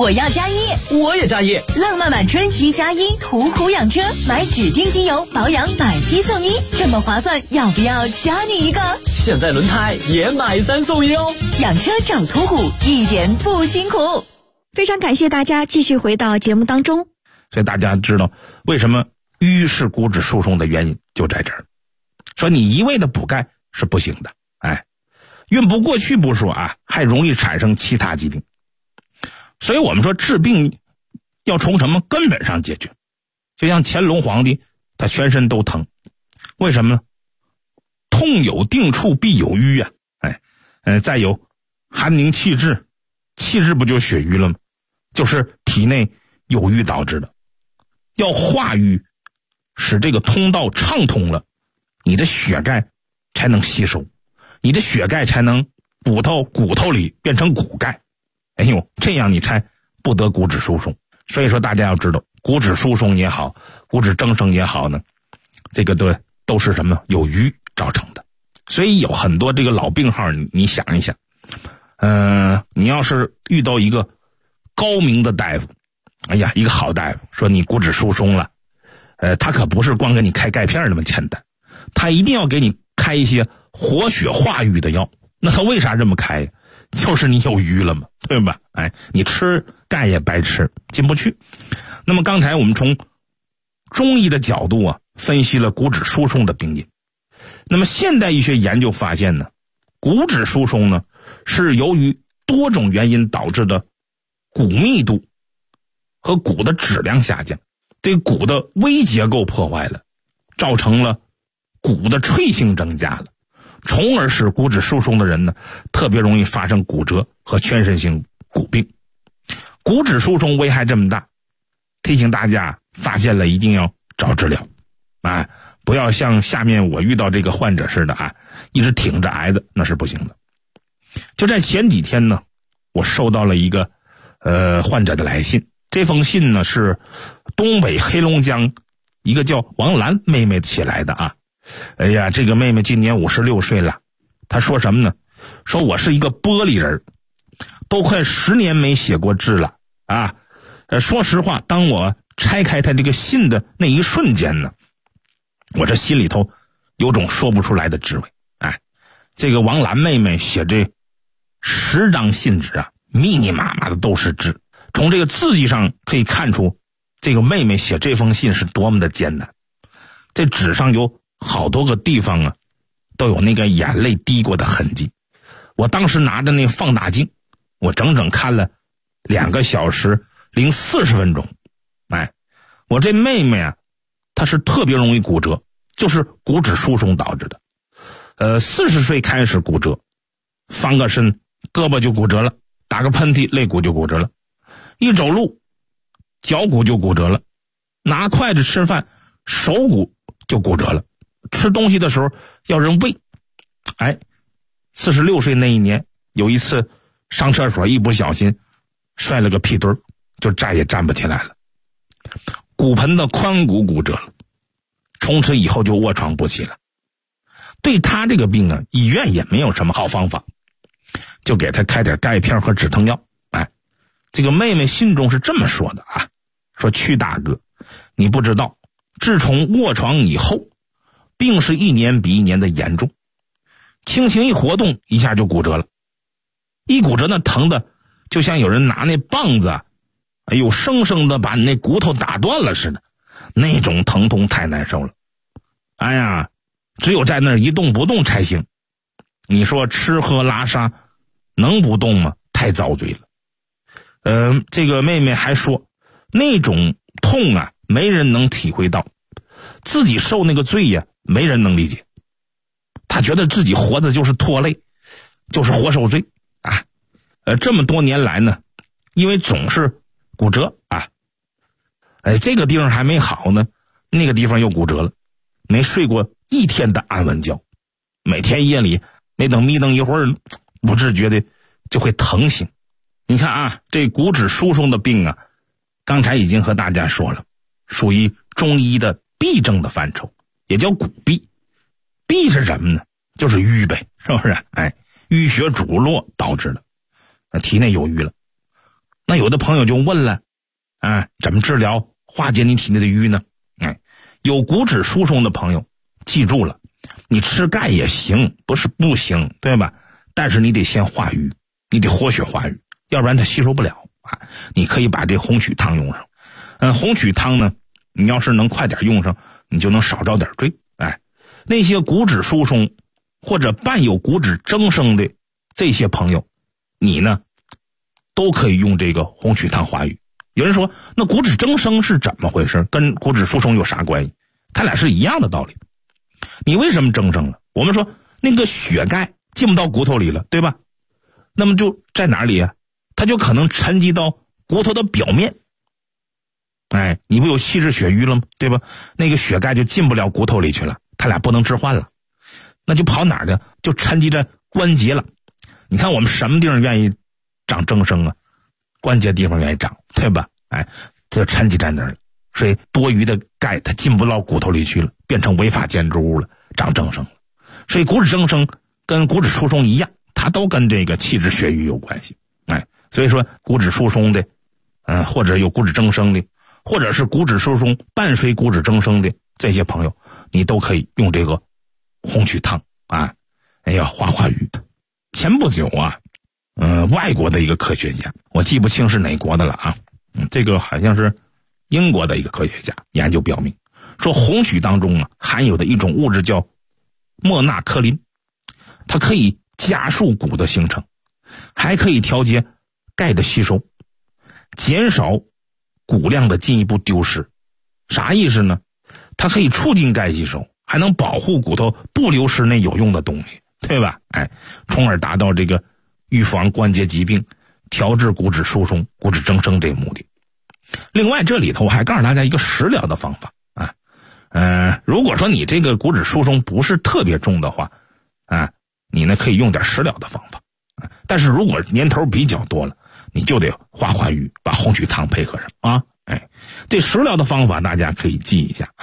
我要加一， 我也加一。 浪漫满春一加一，途虎养车，买指定机油保养买一送一，这么划算，要不要加你一个？ 现在轮胎也买3送1哦。 养车找途虎，一点不辛苦。 非常感谢大家继续回到节目当中。 所以大家知道为什么瘀是骨质疏松的原因就在这儿。说你一味的补钙是不行的，运不过去不说啊，还容易产生其他疾病。所以我们说治病要从什么根本上解决。就像乾隆皇帝他全身都疼，为什么呢？痛有定处必有瘀啊，再有寒凝气滞，气滞不就血瘀了吗？就是体内有瘀导致的。要化瘀，使这个通道畅通了，你的血钙才能吸收，你的血钙才能补到骨头里变成骨钙，这样你才不得骨质疏松。所以说大家要知道，骨质疏松也好，骨质增生也好呢，这个都是什么？有瘀造成的。所以有很多这个老病号，你想一想，你要是遇到一个高明的大夫，一个好大夫说你骨质疏松了，他可不是光给你开钙片那么简单，他一定要给你开一些活血化瘀的药。那他为啥这么开呀？就是你有瘀了嘛，对吧？你吃钙也白吃，进不去。那么刚才我们从中医的角度分析了骨质疏松的病因。那么现代医学研究发现呢，骨质疏松呢是由于多种原因导致的骨密度和骨的质量下降，对骨的微结构破坏了，造成了骨的脆性增加了，从而使骨质疏松的人呢特别容易发生骨折和全身性骨病。骨质疏松危害这么大，提醒大家发现了一定要找治疗，不要像下面我遇到这个患者似的一直挺着挨着，那是不行的。就在前几天呢，我收到了一个患者的来信，这封信呢是东北黑龙江一个叫王兰妹妹写来的这个妹妹今年56岁了，她说什么呢？说我是一个玻璃人，都快10年没写过字了说实话，当我拆开她这个信的那一瞬间呢，我这心里头有种说不出来的滋味。这个王兰妹妹写这10张信纸密密麻麻的都是字，从这个字迹上可以看出这个妹妹写这封信是多么的艰难。这纸上有好多个地方都有那个眼泪滴过的痕迹。我当时拿着那放大镜，我整整看了2个小时零40分钟。我这妹妹她是特别容易骨折，就是骨质疏松导致的。40岁开始骨折，翻个身胳膊就骨折了，打个喷嚏肋骨就骨折了，一走路脚骨就骨折了，拿筷子吃饭手骨就骨折了，吃东西的时候要人喂。46岁那一年，有一次上厕所一不小心摔了个屁墩，就再也站不起来了，骨盆的髋骨骨折了，从此以后就卧床不起了。对他这个病医院也没有什么好方法，就给他开点钙片和止疼药。这个妹妹信中是这么说的说曲大哥，你不知道，自从卧床以后，病是一年比一年的严重，轻轻一活动一下就骨折了，一骨折那疼的就像有人拿那棒子生生的把你那骨头打断了似的，那种疼痛太难受了。只有在那儿一动不动才行。你说吃喝拉撒能不动吗？太遭罪了。这个妹妹还说，那种痛没人能体会到，自己受那个罪没人能理解。她觉得自己活着就是拖累，就是活受罪这么多年来呢，因为总是骨折这个地方还没好呢，那个地方又骨折了，没睡过1天的安稳觉，每天夜里没等眯瞪一会儿，不自觉的就会疼醒。你看这骨质疏松的病刚才已经和大家说了，属于中医的痹症的范畴，也叫骨痹。痹是什么呢？就是瘀呗，是不是？淤血阻络导致的，体内有瘀了。 那有的朋友就问了，怎么治疗化解你体内的瘀呢？有骨质疏松的朋友，记住了，你吃钙也行，不是不行，对吧？但是你得先化瘀，你得活血化瘀，要不然它吸收不了啊。你可以把这红曲汤用上，红曲汤呢，你要是能快点用上，你就能少遭点罪。那些骨质疏松或者伴有骨质增生的这些朋友，你呢都可以用这个红曲汤化瘀。有人说，那骨质增生是怎么回事？跟骨质疏松有啥关系？它俩是一样的道理。你为什么增生了？我们说那个血钙进不到骨头里了，对吧？那么就在哪里啊？它就可能沉积到骨头的表面。你不有细质血瘀了吗？对吧？那个血钙就进不了骨头里去了，它俩不能置换了，那就跑哪儿去？就沉积在关节了。你看我们什么地方愿意长增生啊？关节地方愿意长，对吧？它就沉积在那儿了，所以多余的钙它进不到骨头里去了，变成违法建筑物了，长增生了。所以骨质增生跟骨质疏松一样，它都跟这个气滞血瘀有关系。所以说骨质疏松的，或者有骨质增生的，或者是骨质疏松伴随骨质增生的这些朋友，你都可以用这个红曲汤化瘀。前不久外国的一个科学家，我记不清是哪国的了啊，这个好像是英国的一个科学家研究表明，说红曲当中含有的一种物质叫莫纳科林，它可以加速骨的形成，还可以调节钙的吸收，减少骨量的进一步丢失。啥意思呢？它可以促进钙吸收，还能保护骨头不流失那有用的东西，对吧？从而达到这个预防关节疾病、调治骨质疏松、骨质增生这个目的。另外这里头我还告诉大家一个食疗的方法如果说你这个骨质疏松不是特别重的话你呢可以用点食疗的方法但是如果年头比较多了，你就得化瘀，把红曲汤配合上这食疗的方法大家可以记一下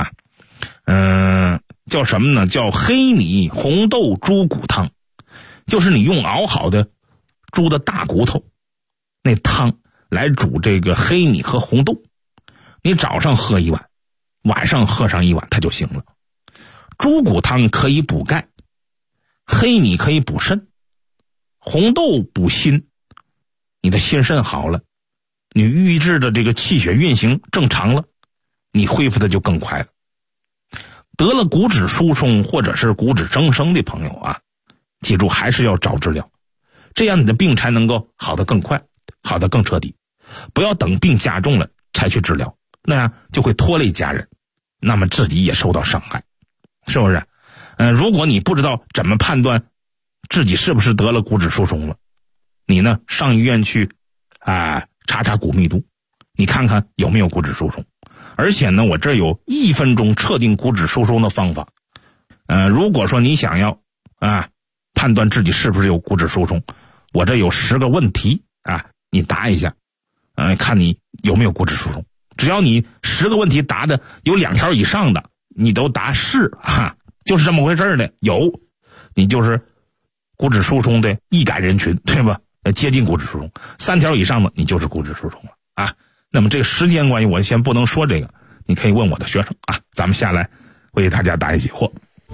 叫什么呢？叫黑米红豆猪骨汤，就是你用熬好的猪的大骨头那汤来煮这个黑米和红豆，你早上喝一碗，晚上喝上一碗它就行了。猪骨汤可以补钙，黑米可以补肾，红豆补心，你的心肾好了，你预制的这个气血运行正常了，你恢复的就更快了。得了骨质疏松或者是骨质增生的朋友记住还是要早治疗，这样你的病才能够好得更快，好得更彻底。不要等病加重了才去治疗，那样就会拖累家人，那么自己也受到伤害，是不是？如果你不知道怎么判断自己是不是得了骨质疏松了，你呢上医院去查查骨密度，你看看有没有骨质疏松。而且呢，我这有1分钟测定骨质疏松的方法。如果说你想要判断自己是不是有骨质疏松，我这有10个问题你答一下，看你有没有骨质疏松。只要你10个问题答的有2条以上的，你都答是就是这么回事的，有你就是骨质疏松的易感人群，对吧？接近骨质疏松，3条以上的你就是骨质疏松了那么这个时间关系我先不能说这个，你可以问我的学生咱们下来为大家答疑解惑。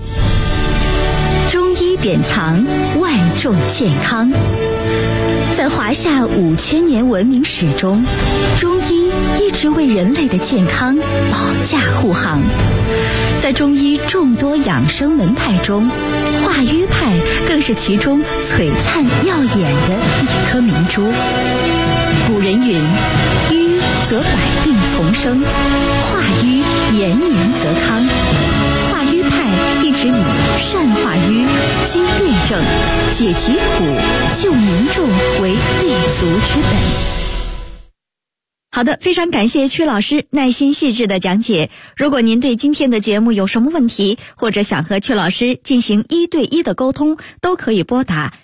中医典藏，万众健康。在华夏5000年文明史中，中医一直为人类的健康保驾护航。在中医众多养生门派中，化瘀派更是其中璀璨耀眼的一颗明珠。古人云：瘀则百病丛生，化瘀延年则康。化瘀派一直以善化瘀、经辩证、解疾苦、救民众为立足之本。好的，非常感谢曲老师耐心细致的讲解。如果您对今天的节目有什么问题，或者想和曲老师进行1对1的沟通，都可以拨打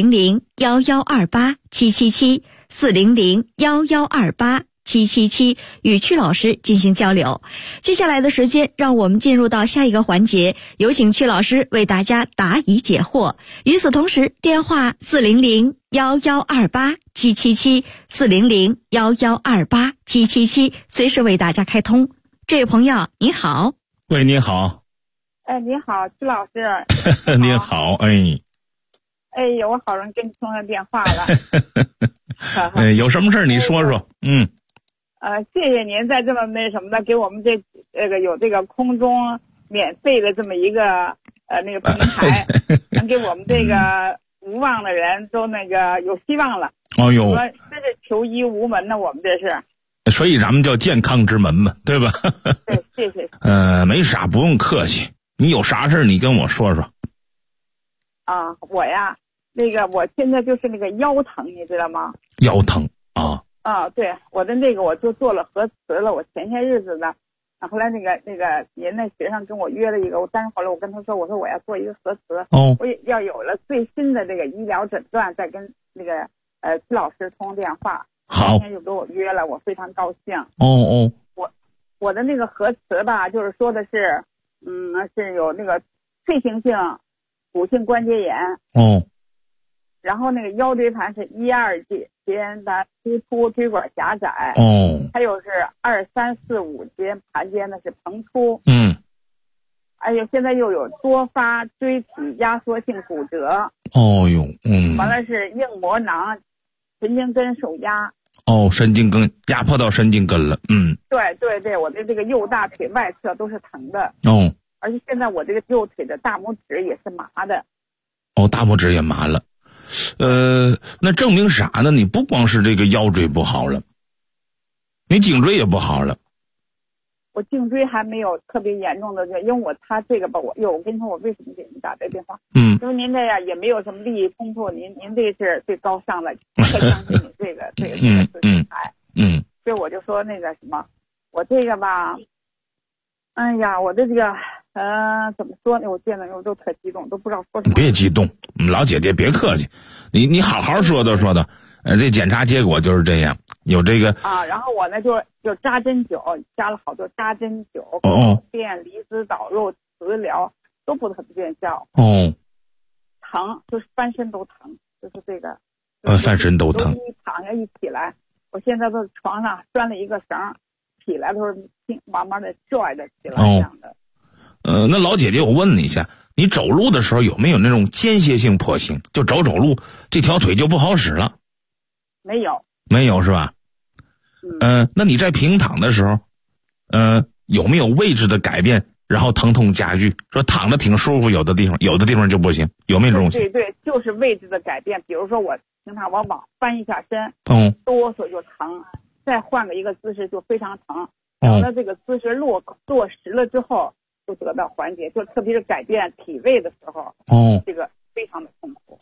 400-1128-777 400-1128-777与曲老师进行交流。接下来的时间，让我们进入到下一个环节，有请曲老师为大家答疑解惑。与此同时，电话400-1128-777 777-400-1128，777随时为大家开通。这位朋友你好。 喂，你好。 哎，你好，曲老师。 你好，哎呀，我好容易跟你通上电话了。 有什么事你说说。 谢谢您在这么那什么的给我们这个有这个空中免费的这么一个那个平台，能给我们这个无望的人都那个有希望了。 哦呦， 真是求医无门呢，我们这是。 所以咱们叫健康之门嘛，对吧？ 对，谢谢。 没啥，不用客气。你有啥事你跟我说说。 啊，我呀，那个我现在就是那个腰疼，你知道吗？ 腰疼啊。 啊，对，我的那个我就做了核磁了，我前些日子呢，后来那个您那学生跟我约了一个，但是后来我跟他说，我说我要做一个核磁，我也要有了最新的这个医疗诊断，再跟那个曲老师通电话。 好， 今天就给我约了，我非常高兴。我的那个核磁吧，就是说的是，是有那个退行性骨性关节炎。然后那个腰椎盘是1、2节的突出，椎管狭窄。还有是2、3、4、5节盘间呢是膨出。现在又有多发椎体压缩性骨折。完了是硬膜囊神经根受压。 神经根压迫到神经根了。 对，我的这个右大腿外侧都是疼的。而且现在我这个右腿的大拇指也是麻的。 大拇指也麻了。那证明啥呢？你不光是这个腰椎不好了，你颈椎也不好了。 我颈椎还没有特别严重的，因为他这个吧，我跟你说我为什么给您打这电话？因为您这样也没有什么利益冲突，您这是最高尚的，特相信你这个平台。所以我就说那个什么，我这个吧，哎呀，我的这个怎么说呢？我见了我都特激动，都不知道说什么。 别激动，老姐姐别客气，你好好说道。这检查结果就是这样，有这个然后我呢就扎针灸，加了好多扎针灸、电离子导入、磁疗都不特别见效。疼就是翻身都疼，就是这个翻身都疼。 一躺下一起来，我现在都床上拴了一个绳，起来的时候慢慢的拽着起来这样的。 那老姐姐，我问你一下，你走路的时候有没有那种间歇性跛行？就走路这条腿就不好使了？ 没有是吧？那你在平躺的时候，有没有位置的改变，然后疼痛加剧？说躺着挺舒服，有的地方就不行，有没有这种？ 对，就是位置的改变。比如说我平常往翻一下身，哆嗦就疼，再换个一个姿势就非常疼。等到这个姿势落实了之后，就得到缓解，就特别是改变体位的时候，这个非常的痛苦。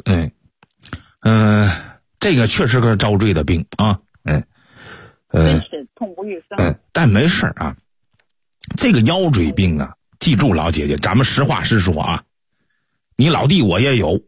这个确实是遭罪的病啊， 真是痛不欲生。 但没事啊，这个腰椎病啊，记住老姐姐，咱们实话实说啊，你老弟我也有，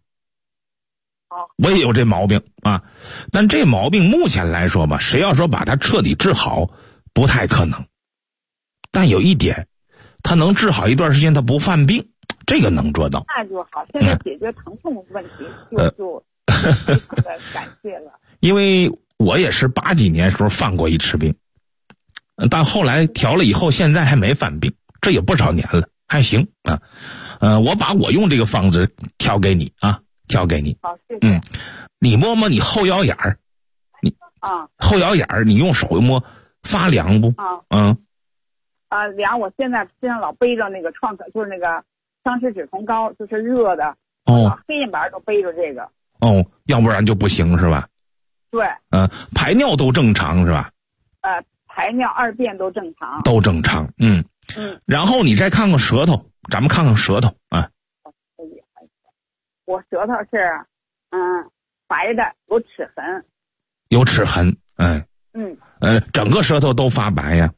我也有这毛病啊，但这毛病目前来说吧，谁要说把它彻底治好，不太可能。但有一点，他能治好一段时间，他不犯病，这个能做到。 那就好，现在解决疼痛问题就非常的感谢了。 因为我也是80几年时候犯过一次病，但后来调了以后，现在还没犯病，这也不少年了，还行啊。我把我用这个方子调给你啊，调给你。 好，谢谢。 你摸摸你后腰眼儿，后腰眼儿，你用手摸，发凉不？ 凉。我现在身上老背着那个就是那个桑葚止痛膏，就是热的。黑眼白都背着这个。 要不然就不行是吧？ 对。 排尿都正常是吧？ 排尿2便都正常。 都正常。然后你再看看舌头，咱们看看舌头啊。 我舌头是白的，有齿痕。 有齿痕。整个舌头都发白呀。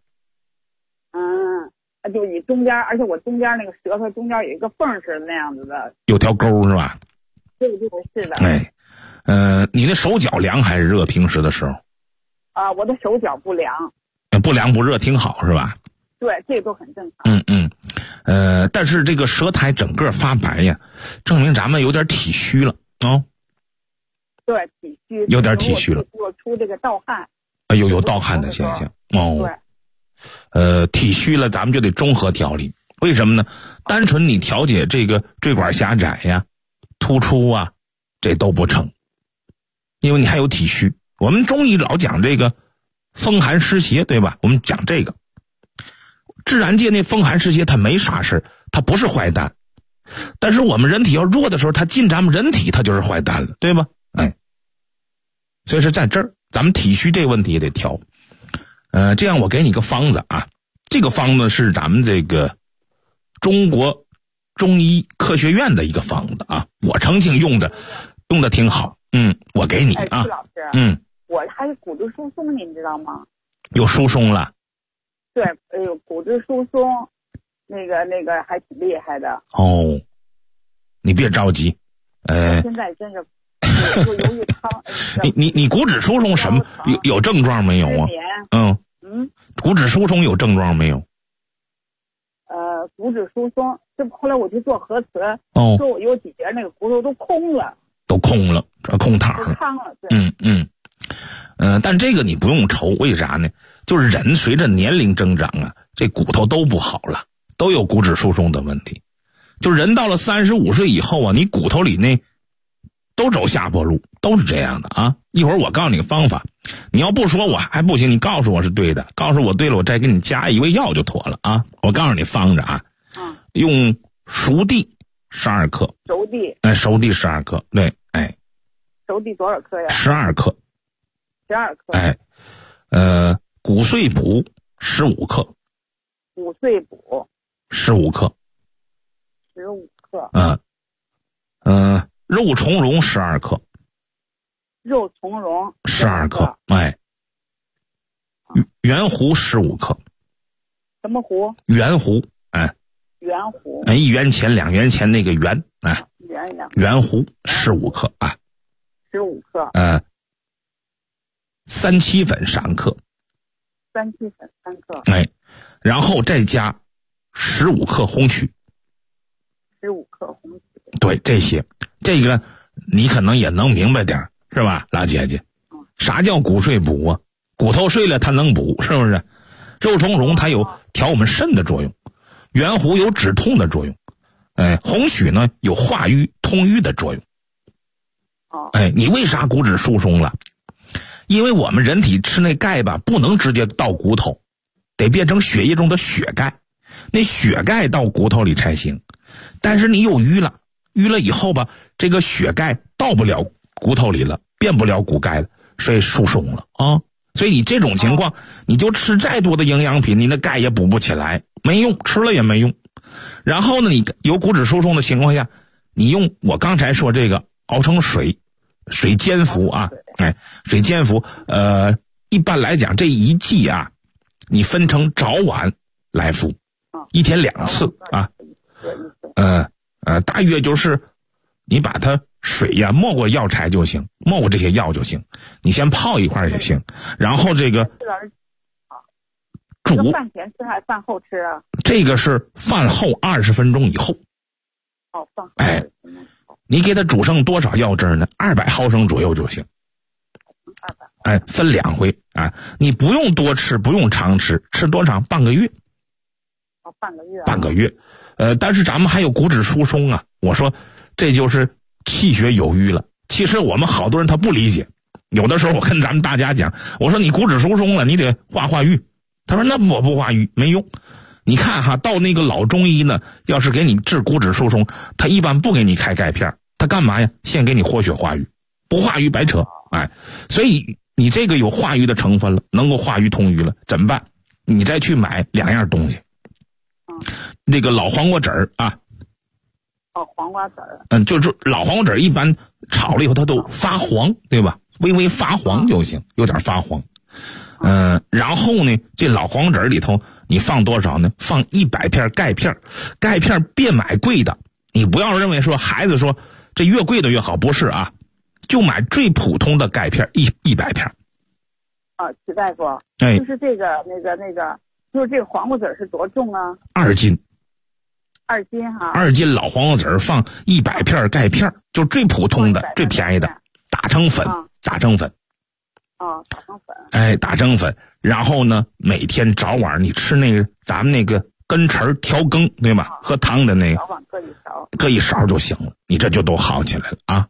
就以中间，而且我中间那个舌头中间有一个缝似的那样子的， 有条沟是吧？ 对，是的。 你那手脚凉还是热？平时的时候？ 我的手脚不凉。 不凉不热，挺好是吧？ 对，这个都很正常。 但是这个舌苔整个发白呀，证明咱们有点体虚了对，体虚， 有点体虚了， 出这个盗汗， 有盗汗的现象。哦，对，体虚了，咱们就得综合调理。为什么呢？单纯你调节这个椎管狭窄呀、突出啊，这都不成，因为你还有体虚。我们中医老讲这个风寒湿邪，对吧？我们讲这个自然界那风寒湿邪，它没啥事，它不是坏蛋。但是我们人体要弱的时候，它进咱们人体，它就是坏蛋了，对吧？所以是在这儿，咱们体虚这个问题也得调。这样我给你个方子啊，这个方子是咱们这个中国中医科学院的一个方子啊，我曾经用的挺好。我给你啊。 老师，我还有骨质疏松，您知道吗？ 有疏松了？ 对，有骨质疏松，那个还挺厉害的。 哦，你别着急， 现在真是就由于汤。 你骨质疏松什么有症状没有啊？骨质疏松有症状没有？ 骨质疏松，这后来我去做核磁，说我有几节那个骨头都空了，空躺了，对。 但这个你不用愁，为啥呢？就是人随着年龄增长啊，这骨头都不好了，都有骨质疏松的问题。就人到了35岁以后啊，你骨头里那都走下坡路，都是这样的啊。一会儿我告诉你个方法，你要不说我还不行，你告诉我是对的，告诉我对了，我再给你加一味药就妥了啊。我告诉你方着啊，用熟地12克。 熟地。 熟地12克，对， 熟地多少克呀 ？12克。 12克。 骨碎补15克。 骨碎补。 15克。 15克。 肉苁蓉12克。 肉苁蓉 12克。圆胡15克。 什么胡？ 圆胡。 圆胡。 1元钱2元钱那个圆。圆胡15克啊。 15克。 三七粉3克。 三七粉3克。 然后再加15克红曲。 15克红曲。 对，这个你可能也能明白点，是吧，老姐姐？啥叫骨碎补啊？骨头碎了它能补，是不是？肉苁蓉它有调我们肾的作用，圆胡有止痛的作用，红曲呢有化瘀通瘀的作用。你为啥骨质疏松了？因为我们人体吃那钙吧，不能直接到骨头，得变成血液中的血钙，那血钙到骨头里才行。但是你有瘀了以后吧，这个血钙到不了骨头里了，变不了骨钙了，所以疏松了啊。所以你这种情况，你就吃再多的营养品，你那钙也补不起来，没用，吃了也没用。然后呢，你有骨质疏松的情况下，你用我刚才说这个熬成水煎服啊，水煎服，一般来讲这一剂啊，你分成早晚来服，1天2次啊。大约就是你把它水呀没过药材就行，没过这些药就行，你先泡一块也行。然后这个煮饭前吃还是饭后吃啊？ 这个是饭后20分钟以后。 饭后20分钟以后。 你给它煮剩多少药汁呢？200毫升左右就行。分2回啊，你不用多吃，不用常吃，吃多长？半个月。半个月。但是咱们还有骨质疏松啊，我说这就是气血有瘀了。其实我们好多人他不理解，有的时候我跟咱们大家讲，我说你骨质疏松了，你得化瘀。他说那我不化瘀没用。你看哈，到那个老中医呢，要是给你治骨质疏松，他一般不给你开钙片，他干嘛呀？先给你活血化瘀，不化瘀白扯。所以你这个有化瘀的成分了，能够化瘀通瘀了，怎么办？你再去买2样东西。那个老黄瓜籽儿啊。 黄瓜籽儿。 就是老黄瓜籽儿一般炒了以后它都发黄，对吧？微微发黄就行，有点发黄。然后呢，这老黄瓜籽儿里头你放多少呢？放100片钙片。钙片别买贵的，你不要认为说孩子说这越贵的越好，不是啊，就买最普通的钙片100片。 齐大夫，就是这个那个，就是这个黄瓜籽是多重啊？2 斤。 2斤哈。 2斤老黄瓜籽放100片钙片，就是最普通的、最便宜的，打打成粉，打成粉。 打成粉。 哎，打成粉，然后呢，每天早晚你吃那个咱们那个根陈调羹，对吧？喝汤的那个， 早晚各一勺就行了，你这就都好起来了啊。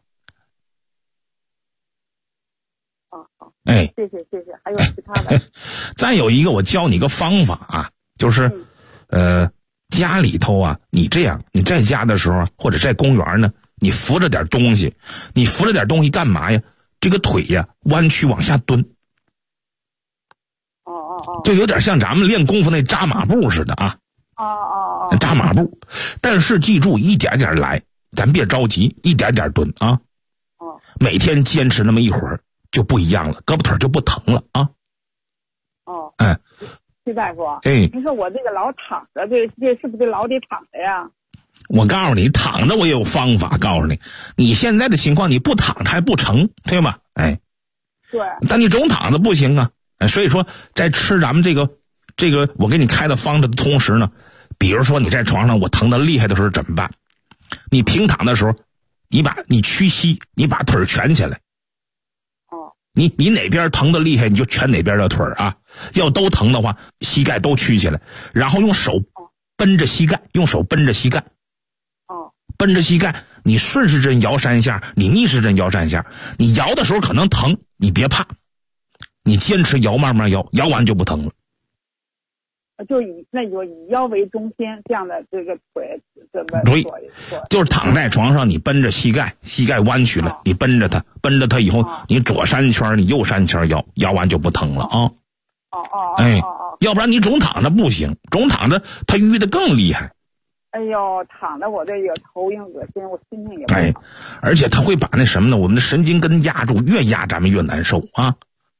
好。 哎， 谢谢。还有其他的？ 再有一个，我教你个方法啊，就是，家里头啊，你这样，你在家的时候或者在公园呢，你扶着点东西，你扶着点东西干嘛呀？这个腿呀，弯曲往下蹲。就有点像咱们练功夫那扎马步似的啊。扎马步，但是记住一点点来，咱别着急，一点点蹲啊。每天坚持那么一会儿就不一样了，胳膊腿就不疼了啊。 徐大夫，您说我这个老躺着，这是不是老得躺着呀？ 我告诉你，躺着我也有方法告诉你。你现在的情况，你不躺着还不成，对吗？哎， 对。 但你总躺着不行啊。所以说，在吃咱们这个我给你开的方子的同时呢，比如说你在床上我疼得厉害的时候怎么办？你平躺的时候，你屈膝，你把腿蜷起来。你哪边疼的厉害，你就蜷哪边的腿啊。要都疼的话，膝盖都屈起来，然后用手绷着膝盖，绷着膝盖，你顺时针摇3下，你逆时针摇3下。你摇的时候可能疼，你别怕，你坚持摇，慢慢摇，摇完就不疼了。 就以腰为中心，这样的这个腿怎么对，就是躺在床上，你绷着膝盖弯曲了，你绷着它以后，你左3圈，你右3圈摇完就不疼了啊。要不然你总躺着不行，总躺着它淤得更厉害。 哎呦，躺着我这个头晕恶心，我心情也不好。 而且它会把那什么呢，我们的神经根压住，越压咱们越难受啊。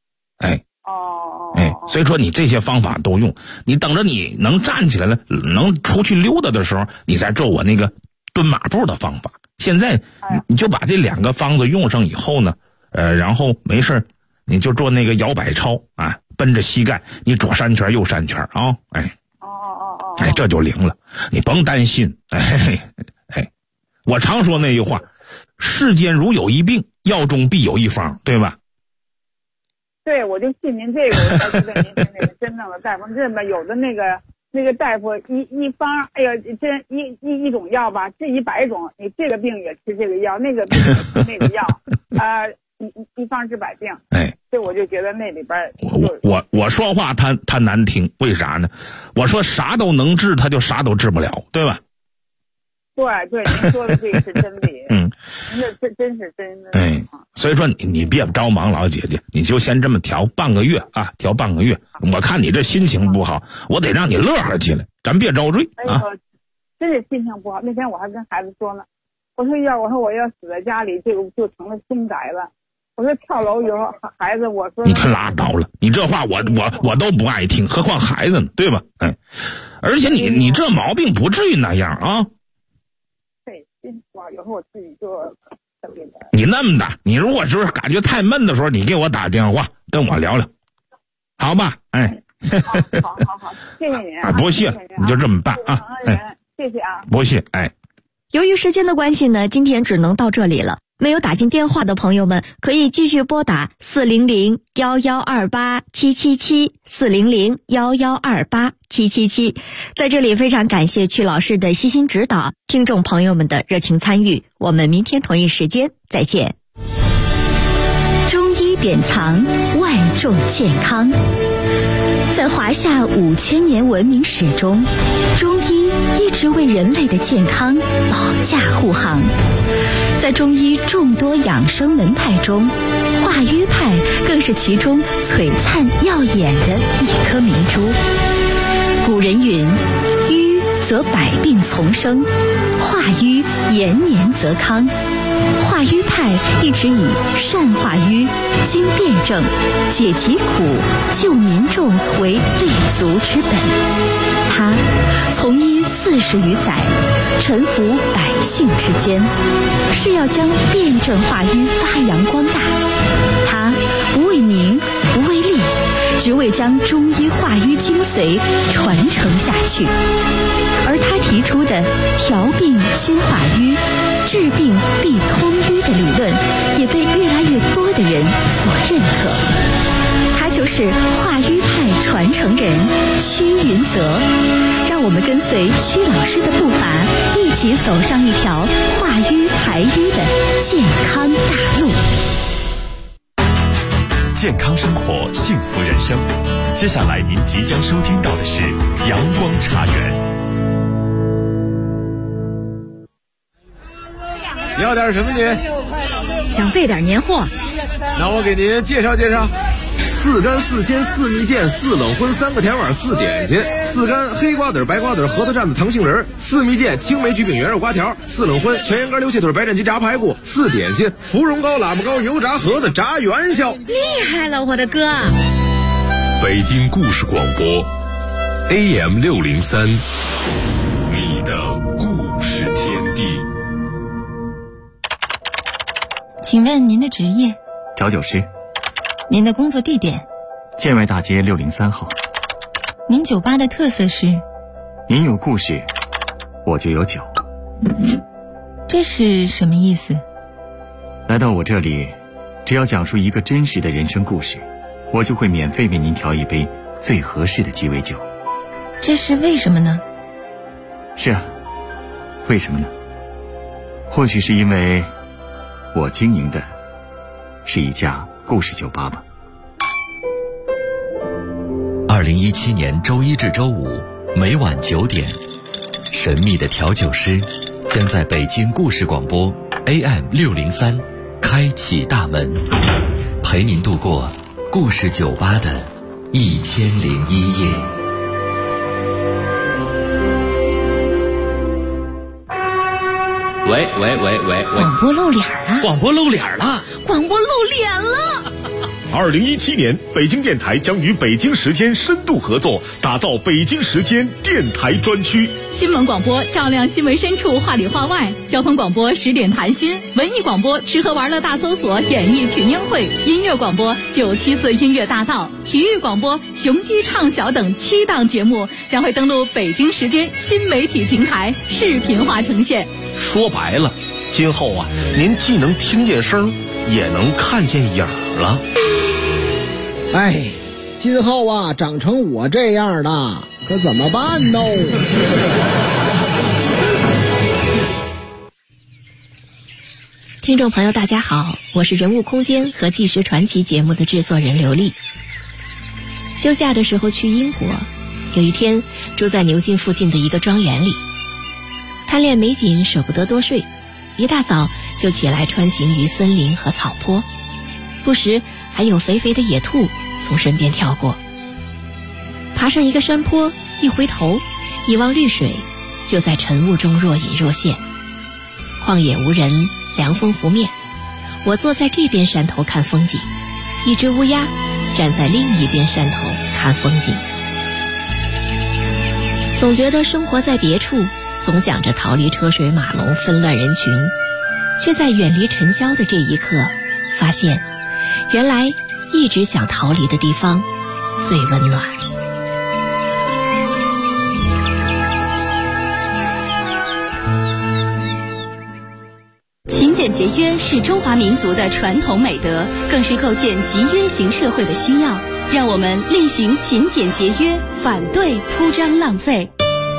所以说你这些方法都用，你等着你能站起来了，能出去溜达的时候，你再做我那个蹲马步的方法。现在你就把这2个方子用上以后呢，然后没事你就做那个摇摆操啊，绷着膝盖，你左3圈右3圈啊，这就灵了，你甭担心。我常说那句话，世间如有一病，药中必有一方，对吧？ 对，我就信您这个，我才觉得您是那个真正的大夫。这么有的那个大夫一方，哎呀，这一种药吧，治100种，你这个病也吃这个药，那个病也吃那个药，一方治百病。所以我就觉得那里边我说话他难听，为啥呢？我说啥都能治，他就啥都治不了，对吧？对，您说的这个是真理。您这真是真的。所以说你别着忙，老姐姐，你就先这么调半个月啊，调半个月。我看你这心情不好，我得让你乐呵起来，咱别遭罪啊。真是心情不好。那天我还跟孩子说呢，我说我要死在家里，这个就成了凶宅了。我说跳楼以后，孩子，我说你可拉倒了，你这话我都不爱听，何况孩子呢，对吧？而且你这毛病不至于那样啊。对，有时候我自己就特别的。你那么大，你如果就是感觉太闷的时候，你给我打电话跟我聊聊，好吧？好，谢谢您啊，不谢，你就这么办啊。谢谢啊，不谢。 由于时间的关系呢，今天只能到这里了。没有打进电话的朋友们，可以继续拨打400-1128-777，400-1128-777。在这里非常感谢曲老师的悉心指导，听众朋友们的热情参与。我们明天同一时间再见。中医典藏，万众健康。在华夏5000年文明史中，中医一直为人类的健康保驾护航。在中医众多养生门派中，化瘀派更是其中璀璨耀眼的一颗明珠。古人云：瘀则百病丛生，化瘀延年则康。化瘀派一直以善化瘀、经辩证、解疾苦、救民众为立足之本。他从医40余载，臣服百姓之间，是要将辩证化瘀发扬光大。他不为名，不为利，只为将中医化瘀精髓传承下去。而他提出的调病先化瘀，治病必通瘀的理论，也被越来越越多的人所认可。他就是华语派传承人屈云泽，让我们跟随屈老师的步伐，一起走上一条华语排瘀的健康大路。 健康生活，幸福人生。接下来您即将收听到的是阳光茶园。 要点什么您？ 想备点年货。 那我给您介绍介绍：4干4鲜4蜜饯4冷荤3个甜碗4点心，4干黑瓜子白瓜子核桃蘸子糖杏仁，4蜜饯青梅焗饼圆肉瓜条，4冷荤全羊肝溜蟹腿白斩鸡炸排骨，4点心芙蓉糕喇叭糕油炸盒子炸元宵。 厉害了，我的哥！ 北京故事广播 AM603，你的故事天地。 请问您的职业？ 调酒师。 您的工作地点？ 建外大街603号。 您酒吧的特色是？ 您有故事，我就有酒。 这是什么意思？ 来到我这里，只要讲述一个真实的人生故事，我就会免费为您调一杯最合适的鸡尾酒。 这是为什么呢？ 是啊，为什么呢？或许是因为我经营的是一家故事酒吧吧。 2017年周一至周五每晚9点，神秘的调酒师将在北京故事广播 AM603开启大门，陪您度过故事酒吧的1001夜。 喂， 广播露脸了！ 广播露脸了！ 广播露脸了 ！2017年，北京电台将与北京时间深度合作，打造北京时间电台专区。 新闻广播照亮新闻深处，话里话外；交通广播10点谈心；文艺广播吃喝玩乐大搜索，演艺群英会；音乐广播974音乐大道；体育广播雄鸡畅晓等7档节目将会登陆北京时间新媒体平台，视频化呈现。 说白了，今后啊，您既能听见声，也能看见影了。 哎，今后啊，长成我这样的，可怎么办呢？ 听众朋友大家好，我是人物空间和纪实传奇节目的制作人刘丽。休假的时候去英国，有一天住在牛津附近的一个庄园里，贪恋美景舍不得多睡，一大早就起来穿行于森林和草坡，不时还有肥肥的野兔从身边跳过。爬上一个山坡，一回头一望绿水，就在晨雾中若隐若现。旷野无人，凉风拂面，我坐在这边山头看风景，一只乌鸦站在另一边山头看风景。总觉得生活在别处，总想着逃离车水马龙纷乱人群，却在远离尘嚣的这一刻发现，原来一直想逃离的地方最温暖。 勤俭节约是中华民族的传统美德，更是构建集约型社会的需要。让我们厉行勤俭节约，反对铺张浪费。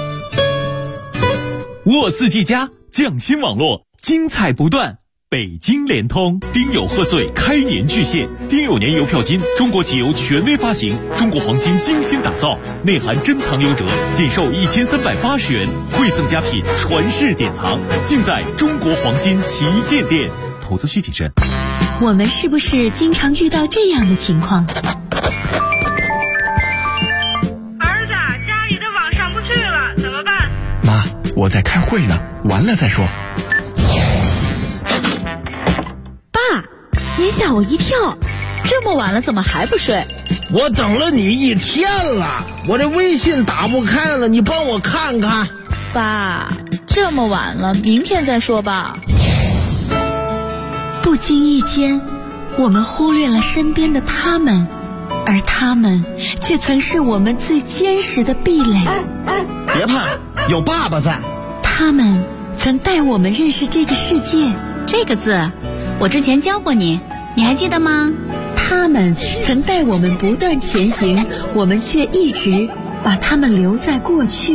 沃四 G 加匠心网络，精彩不断。北京联通丁酉贺岁开年巨献，丁酉年邮票金，中国集邮权威发行，中国黄金精心打造，内含珍藏优折，仅售1380元，馈赠佳品，传世典藏，尽在中国黄金旗舰店。投资需谨慎。 我们是不是经常遇到这样的情况？ 儿子，家里的网上不去了，怎么办？ 妈，我在开会呢，完了再说。 你吓我一跳，这么晚了怎么还不睡？ 我等了你1天了，我这微信打不开了，你帮我看看。 爸，这么晚了，明天再说吧。 不经意间，我们忽略了身边的他们，而他们却曾是我们最坚实的壁垒。 别怕，有爸爸在。 他们曾带我们认识这个世界。 这个字我之前教过你， 你还记得吗？ 他们曾带我们不断前行，我们却一直把他们留在过去。